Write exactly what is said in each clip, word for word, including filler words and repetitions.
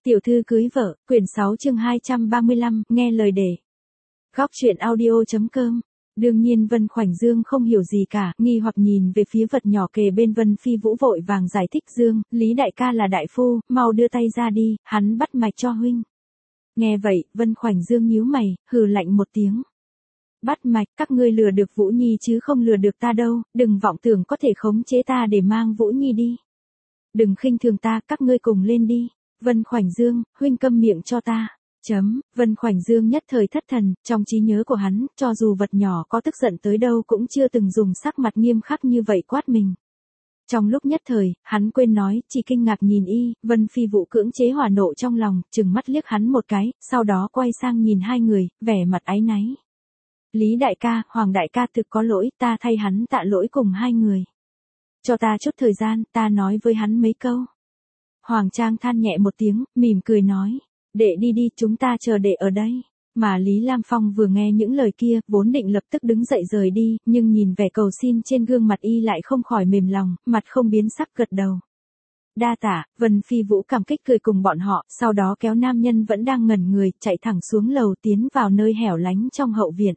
Tiểu thư cưới vợ, quyển sáu chương hai trăm ba mươi lăm, nghe lời để. Góc truyện audio.com. Đương nhiên Vân Khoảnh Dương không hiểu gì cả, nghi hoặc nhìn về phía vật nhỏ kề bên Vân Phi Vũ vội vàng giải thích Dương, Lý đại ca là đại phu, mau đưa tay ra đi, hắn bắt mạch cho huynh. Nghe vậy, Vân Khoảnh Dương nhíu mày, hừ lạnh một tiếng. Bắt mạch, các ngươi lừa được Vũ Nhi chứ không lừa được ta đâu, đừng vọng tưởng có thể khống chế ta để mang Vũ Nhi đi. Đừng khinh thường ta, các ngươi cùng lên đi. Vân Khoảnh Dương, huynh câm miệng cho ta. Chấm, Vân Khoảnh Dương nhất thời thất thần, trong trí nhớ của hắn, cho dù vật nhỏ có tức giận tới đâu cũng chưa từng dùng sắc mặt nghiêm khắc như vậy quát mình. Trong lúc nhất thời, hắn quên nói, chỉ kinh ngạc nhìn y, Vân Phi Vũ cưỡng chế hỏa nộ trong lòng, trừng mắt liếc hắn một cái, sau đó quay sang nhìn hai người, vẻ mặt áy náy. Lý đại ca, Hoàng đại ca thực có lỗi, ta thay hắn tạ lỗi cùng hai người. Cho ta chút thời gian, ta nói với hắn mấy câu. Hoàng Trang than nhẹ một tiếng, mỉm cười nói, đệ đi đi, chúng ta chờ đệ ở đây. Mà Lý Lam Phong vừa nghe những lời kia, vốn định lập tức đứng dậy rời đi, nhưng nhìn vẻ cầu xin trên gương mặt y lại không khỏi mềm lòng, mặt không biến sắc gật đầu. Đa tạ, Vân Phi Vũ cảm kích cười cùng bọn họ, sau đó kéo nam nhân vẫn đang ngẩn người, chạy thẳng xuống lầu tiến vào nơi hẻo lánh trong hậu viện.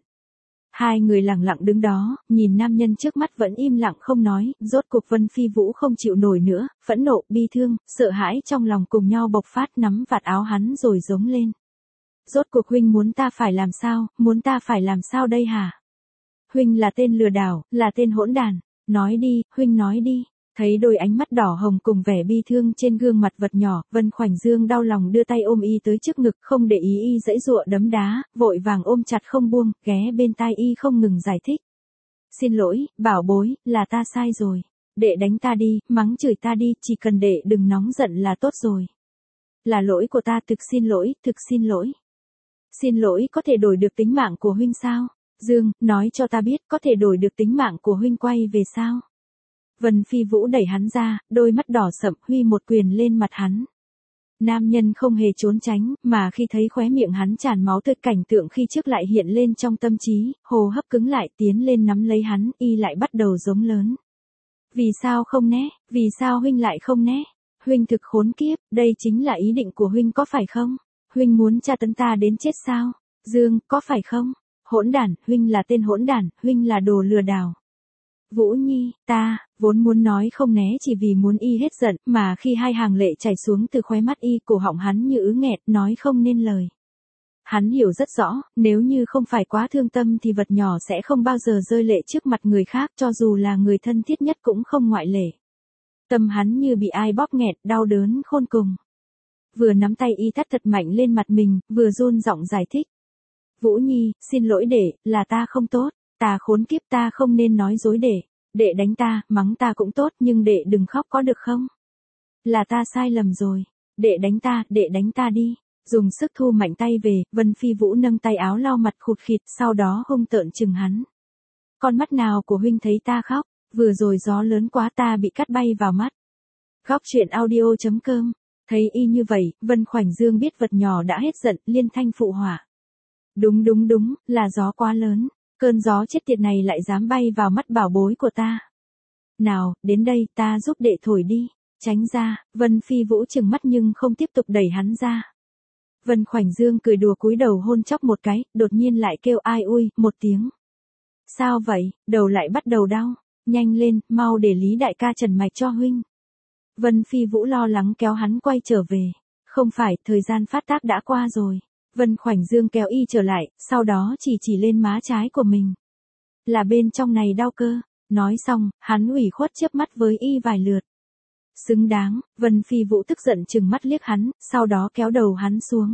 Hai người lặng lặng đứng đó, nhìn nam nhân trước mắt vẫn im lặng không nói, rốt cuộc Vân Phi Vũ không chịu nổi nữa, phẫn nộ, bi thương, sợ hãi trong lòng cùng nhau bộc phát nắm vạt áo hắn rồi giống lên. Rốt cuộc huynh muốn ta phải làm sao, muốn ta phải làm sao đây hả? Huynh là tên lừa đảo, là tên hỗn đàn, nói đi, huynh nói đi. Thấy đôi ánh mắt đỏ hồng cùng vẻ bi thương trên gương mặt vật nhỏ, Vân Khoảnh Dương đau lòng đưa tay ôm y tới trước ngực, không để ý y giãy giụa đấm đá, vội vàng ôm chặt không buông, ghé bên tai y không ngừng giải thích. Xin lỗi, bảo bối, là ta sai rồi. Đệ đánh ta đi, mắng chửi ta đi, chỉ cần đệ đừng nóng giận là tốt rồi. Là lỗi của ta, thực xin lỗi, thực xin lỗi. Xin lỗi có thể đổi được tính mạng của huynh sao? Dương, nói cho ta biết có thể đổi được tính mạng của huynh quay về sao? Vân Phi Vũ đẩy hắn ra, đôi mắt đỏ sậm huy một quyền lên mặt hắn. Nam nhân không hề trốn tránh, mà khi thấy khóe miệng hắn tràn máu tươi cảnh tượng khi trước lại hiện lên trong tâm trí, hô hấp cứng lại tiến lên nắm lấy hắn, y lại bắt đầu giống lớn. Vì sao không né, vì sao huynh lại không né? Huynh thực khốn kiếp, đây chính là ý định của huynh có phải không? Huynh muốn tra tấn ta đến chết sao? Dương, có phải không? Hỗn đản, huynh là tên hỗn đản, huynh là đồ lừa đảo. Vũ Nhi, ta, vốn muốn nói không né chỉ vì muốn y hết giận, mà khi hai hàng lệ chảy xuống từ khóe mắt y, cổ họng hắn như ứ nghẹt, nói không nên lời. Hắn hiểu rất rõ, nếu như không phải quá thương tâm thì vật nhỏ sẽ không bao giờ rơi lệ trước mặt người khác, cho dù là người thân thiết nhất cũng không ngoại lệ. Tâm hắn như bị ai bóp nghẹt, đau đớn khôn cùng. Vừa nắm tay y tát thật mạnh lên mặt mình, vừa run giọng giải thích. Vũ Nhi, xin lỗi đệ, là ta không tốt. Ta khốn kiếp, ta không nên nói dối đệ. Đệ đánh ta, mắng ta cũng tốt, nhưng đệ đừng khóc có được không? Là ta sai lầm rồi. Đệ đánh ta, đệ đánh ta đi. Dùng sức thu mạnh tay về, Vân Phi Vũ nâng tay áo lau mặt khụt khịt, sau đó hung tợn chừng hắn. Con mắt nào của huynh thấy ta khóc? Vừa rồi gió lớn quá ta bị cắt bay vào mắt. Góc truyện audio.com. Thấy y như vậy, Vân Khoảnh Dương biết vật nhỏ đã hết giận, liên thanh phụ họa. Đúng đúng đúng, là gió quá lớn. Cơn gió chết tiệt này lại dám bay vào mắt bảo bối của ta. Nào, đến đây, ta giúp đệ thổi đi. Tránh ra, Vân Phi Vũ trừng mắt nhưng không tiếp tục đẩy hắn ra. Vân Khoảnh Dương cười đùa cúi đầu hôn chóc một cái, đột nhiên lại kêu ai ui, một tiếng. Sao vậy, đầu lại bắt đầu đau. Nhanh lên, mau để Lý đại ca trần mạch cho huynh. Vân Phi Vũ lo lắng kéo hắn quay trở về. Không phải, thời gian phát tác đã qua rồi. Vân Khoảnh Dương kéo y trở lại, sau đó chỉ chỉ lên má trái của mình. Là bên trong này đau cơ. Nói xong, hắn ủy khuất chớp mắt với y vài lượt. Xứng đáng, Vân Phi Vũ tức giận chừng mắt liếc hắn, sau đó kéo đầu hắn xuống.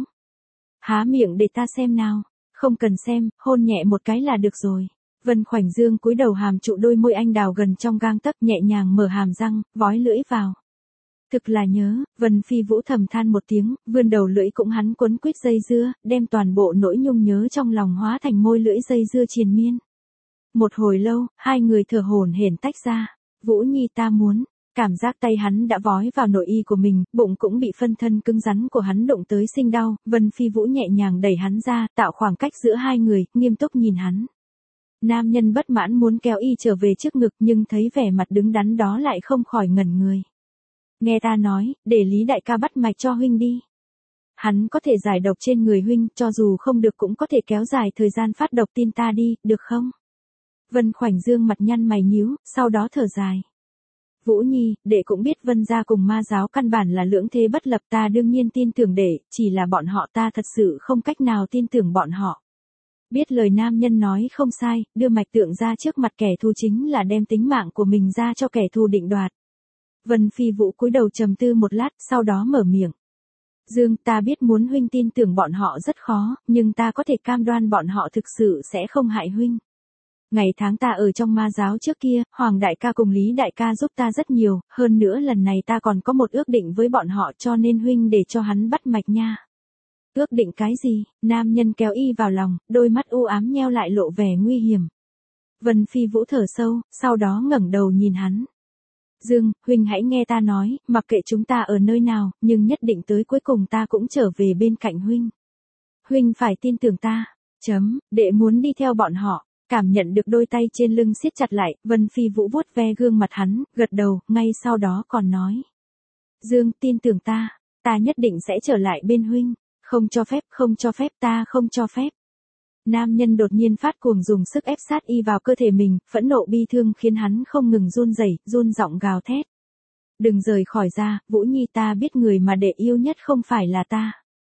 Há miệng để ta xem nào. Không cần xem, hôn nhẹ một cái là được rồi. Vân Khoảnh Dương cúi đầu hàm trụ đôi môi anh đào gần trong gang tấc, nhẹ nhàng mở hàm răng, vói lưỡi vào. Thực là nhớ, Vân Phi Vũ thầm than một tiếng, vươn đầu lưỡi cũng hắn quấn quýt dây dưa, đem toàn bộ nỗi nhung nhớ trong lòng hóa thành môi lưỡi dây dưa triền miên. Một hồi lâu, hai người thở hổn hển tách ra. Vũ Nhi ta muốn, cảm giác tay hắn đã vói vào nội y của mình, bụng cũng bị phân thân cứng rắn của hắn đụng tới sinh đau, Vân Phi Vũ nhẹ nhàng đẩy hắn ra, tạo khoảng cách giữa hai người, nghiêm túc nhìn hắn. Nam nhân bất mãn muốn kéo y trở về trước ngực nhưng thấy vẻ mặt đứng đắn đó lại không khỏi ngẩn người. Nghe ta nói, để Lý đại ca bắt mạch cho huynh đi. hắn có thể giải độc trên người huynh, cho dù không được cũng có thể kéo dài thời gian phát độc tin ta đi, được không? Vân Khoảnh Dương mặt nhăn mày nhíu, sau đó thở dài. Vũ Nhi, đệ cũng biết Vân gia cùng ma giáo căn bản là lưỡng thế bất lập, ta đương nhiên tin tưởng đệ, chỉ là bọn họ ta thật sự không cách nào tin tưởng bọn họ. Biết lời nam nhân nói không sai, đưa mạch tượng ra trước mặt kẻ thù chính là đem tính mạng của mình ra cho kẻ thù định đoạt. Vân Phi Vũ cúi đầu trầm tư một lát, sau đó mở miệng. Dương, ta biết muốn huynh tin tưởng bọn họ rất khó, nhưng ta có thể cam đoan bọn họ thực sự sẽ không hại huynh. Ngày tháng ta ở trong ma giáo trước kia, Hoàng đại ca cùng Lý đại ca giúp ta rất nhiều, hơn nữa lần này ta còn có một ước định với bọn họ, cho nên huynh để cho hắn bắt mạch nha. Ước định cái gì? Nam nhân kéo y vào lòng, đôi mắt u ám nheo lại lộ vẻ nguy hiểm. Vân Phi Vũ thở sâu, sau đó ngẩng đầu nhìn hắn. Dương, huynh hãy nghe ta nói, mặc kệ chúng ta ở nơi nào, nhưng nhất định tới cuối cùng ta cũng trở về bên cạnh huynh. Huynh phải tin tưởng ta. Chấm, đệ muốn đi theo bọn họ. Cảm nhận được đôi tay trên lưng siết chặt lại, Vân Phi Vũ vuốt ve gương mặt hắn, gật đầu, ngay sau đó còn nói. Dương, tin tưởng ta, ta nhất định sẽ trở lại bên huynh. Không cho phép, không cho phép, ta không cho phép. Nam nhân đột nhiên phát cuồng dùng sức ép sát y vào cơ thể mình, phẫn nộ bi thương khiến hắn không ngừng run rẩy, run giọng gào thét. Đừng rời khỏi ra, Vũ Nhi, ta biết người mà đệ yêu nhất không phải là ta.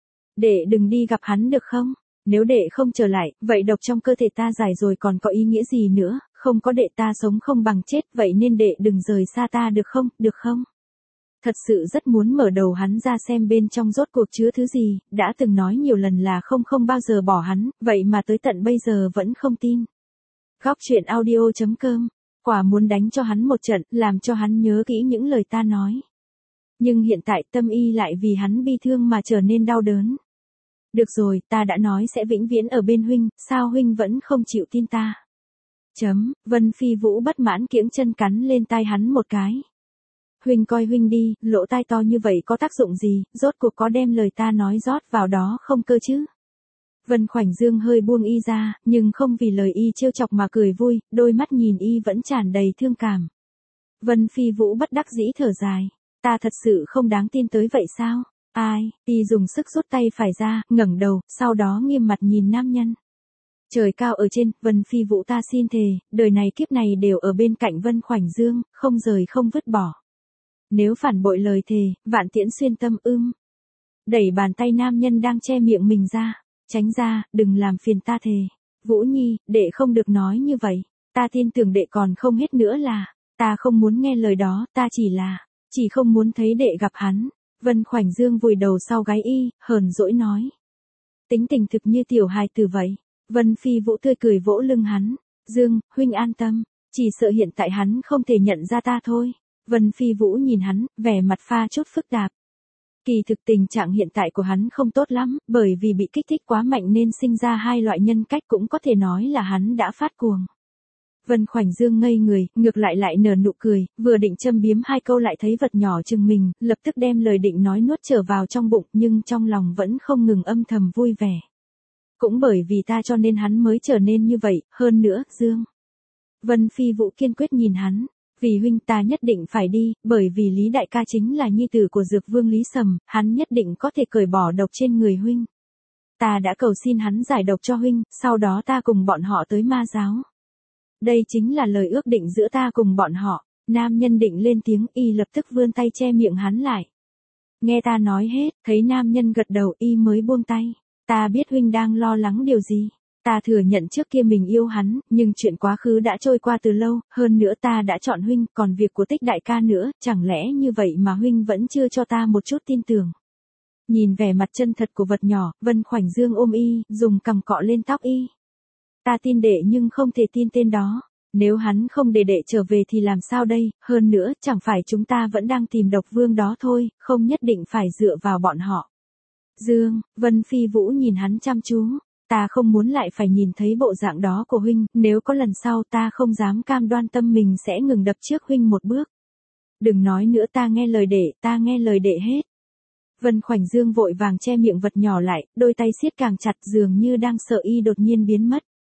Đệ đừng đi gặp hắn được không? Nếu đệ không trở lại, vậy độc trong cơ thể ta giải rồi còn có ý nghĩa gì nữa, không có đệ ta sống không bằng chết, vậy nên đệ đừng rời xa ta được không, được không? Thật sự rất muốn mở đầu hắn ra xem bên trong rốt cuộc chứa thứ gì, đã từng nói nhiều lần là không không bao giờ bỏ hắn, vậy mà tới tận bây giờ vẫn không tin. Góc truyện audio chấm com, quả muốn đánh cho hắn một trận, làm cho hắn nhớ kỹ những lời ta nói. Nhưng hiện tại tâm y lại vì hắn bi thương mà trở nên đau đớn. Được rồi, ta đã nói sẽ vĩnh viễn ở bên huynh, sao huynh vẫn không chịu tin ta? Chấm, Vân Phi Vũ bất mãn kiễng chân cắn lên tai hắn một cái. Huynh coi huynh đi, lỗ tai to như vậy có tác dụng gì, rốt cuộc có đem lời ta nói rót vào đó không cơ chứ? Vân Khoảnh Dương hơi buông y ra, nhưng không vì lời y trêu chọc mà cười vui, đôi mắt nhìn y vẫn tràn đầy thương cảm. Vân Phi Vũ bất đắc dĩ thở dài, ta thật sự không đáng tin tới vậy sao? Ai? Y dùng sức rút tay phải ra, ngẩng đầu, sau đó nghiêm mặt nhìn nam nhân. Trời cao ở trên, Vân Phi Vũ ta xin thề, đời này kiếp này đều ở bên cạnh Vân Khoảnh Dương, không rời không vứt bỏ. Nếu phản bội lời thề, vạn tiễn xuyên tâm ưm. Đẩy bàn tay nam nhân đang che miệng mình ra, tránh ra, đừng làm phiền ta thề. Vũ Nhi, đệ không được nói như vậy, ta tin tưởng đệ còn không hết nữa là, ta không muốn nghe lời đó, ta chỉ là, chỉ không muốn thấy đệ gặp hắn. Vân Khoảnh Dương vùi đầu sau gáy y, hờn dỗi nói. Tính tình thực như tiểu hài tử vậy. Vân Phi Vũ tươi cười vỗ lưng hắn. Dương, huynh an tâm, chỉ sợ hiện tại hắn không thể nhận ra ta thôi. Vân Phi Vũ nhìn hắn, vẻ mặt pha chút phức tạp. Kỳ thực tình trạng hiện tại của hắn không tốt lắm, bởi vì bị kích thích quá mạnh nên sinh ra hai loại nhân cách, cũng có thể nói là hắn đã phát cuồng. Vân Khoảnh Dương ngây người, ngược lại lại nở nụ cười, vừa định châm biếm hai câu lại thấy vật nhỏ chừng mình, lập tức đem lời định nói nuốt trở vào trong bụng, nhưng trong lòng vẫn không ngừng âm thầm vui vẻ. Cũng bởi vì ta cho nên hắn mới trở nên như vậy, hơn nữa, Dương. Vân Phi Vũ kiên quyết nhìn hắn, vì huynh ta nhất định phải đi, bởi vì Lý đại ca chính là nhi tử của Dược Vương Lý Sầm, hắn nhất định có thể cởi bỏ độc trên người huynh. Ta đã cầu xin hắn giải độc cho huynh, sau đó ta cùng bọn họ tới ma giáo. Đây chính là lời ước định giữa ta cùng bọn họ. Nam nhân định lên tiếng, y lập tức vươn tay che miệng hắn lại. Nghe ta nói hết, thấy nam nhân gật đầu y mới buông tay. Ta biết huynh đang lo lắng điều gì. Ta thừa nhận trước kia mình yêu hắn, nhưng chuyện quá khứ đã trôi qua từ lâu, hơn nữa ta đã chọn huynh, còn việc của Tích đại ca nữa, chẳng lẽ như vậy mà huynh vẫn chưa cho ta một chút tin tưởng. Nhìn vẻ mặt chân thật của vật nhỏ, Vân Khoảnh Dương ôm y, dùng cằm cọ lên tóc y. Ta tin đệ nhưng không thể tin tên đó. Nếu hắn không để đệ trở về thì làm sao đây, hơn nữa, chẳng phải chúng ta vẫn đang tìm độc vương đó thôi, không nhất định phải dựa vào bọn họ. Dương, Vân Phi Vũ nhìn hắn chăm chú. Ta không muốn lại phải nhìn thấy bộ dạng đó của huynh, nếu có lần sau ta không dám cam đoan tâm mình sẽ ngừng đập trước huynh một bước. Đừng nói nữa, ta nghe lời đệ, ta nghe lời đệ hết. Vân Khoảnh Dương vội vàng che miệng vật nhỏ lại, đôi tay siết càng chặt dường như đang sợ y đột nhiên biến mất.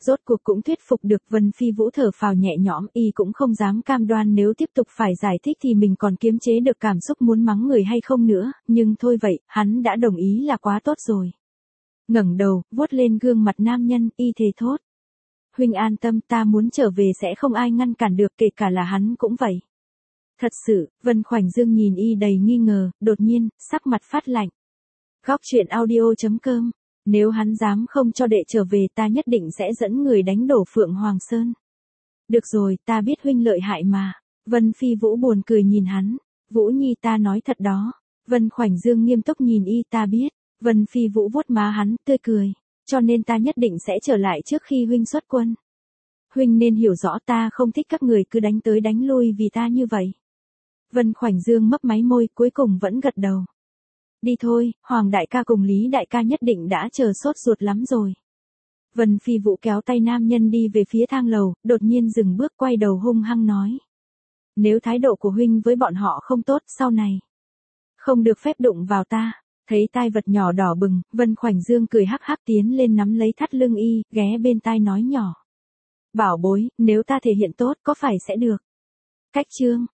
Rốt cuộc cũng thuyết phục được Vân Phi Vũ thở phào nhẹ nhõm, y cũng không dám cam đoan nếu tiếp tục phải giải thích thì mình còn kiềm chế được cảm xúc muốn mắng người hay không nữa, nhưng thôi vậy, hắn đã đồng ý là quá tốt rồi. Ngẩng đầu, vuốt lên gương mặt nam nhân, y thề thốt. Huynh an tâm, ta muốn trở về sẽ không ai ngăn cản được, kể cả là hắn cũng vậy. Thật sự, Vân Khoảnh Dương nhìn y đầy nghi ngờ, đột nhiên, sắc mặt phát lạnh. Góc truyện audio chấm com. Nếu hắn dám không cho đệ trở về ta nhất định sẽ dẫn người đánh đổ Phượng Hoàng Sơn. Được rồi, ta biết huynh lợi hại mà. Vân Phi Vũ buồn cười nhìn hắn. Vũ Nhi ta nói thật đó. Vân Khoảnh Dương nghiêm túc nhìn y, ta biết. Vân Phi Vũ vuốt má hắn, tươi cười. Cho nên ta nhất định sẽ trở lại trước khi huynh xuất quân. Huynh nên hiểu rõ ta không thích các người cứ đánh tới đánh lui vì ta như vậy. Vân Khoảnh Dương mấp máy môi, cuối cùng vẫn gật đầu. Đi thôi, Hoàng đại ca cùng Lý đại ca nhất định đã chờ sốt ruột lắm rồi. Vân Phi Vũ kéo tay nam nhân đi về phía thang lầu, đột nhiên dừng bước quay đầu hung hăng nói. Nếu thái độ của huynh với bọn họ không tốt, sau này không được phép đụng vào ta. Thấy tai vật nhỏ đỏ bừng, Vân Khoảnh Dương cười hắc hắc tiến lên nắm lấy thắt lưng y, ghé bên tai nói nhỏ. Bảo bối, nếu ta thể hiện tốt có phải sẽ được. Cách chương.